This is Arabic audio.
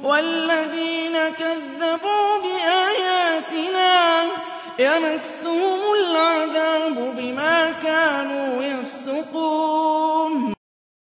وَالَّذِينَ كَذَّبُوا بِآيَاتِنَا يَمَسُّهُمُ الْعَذَابُ بِمَا كَانُوا يَفْسُقُونَ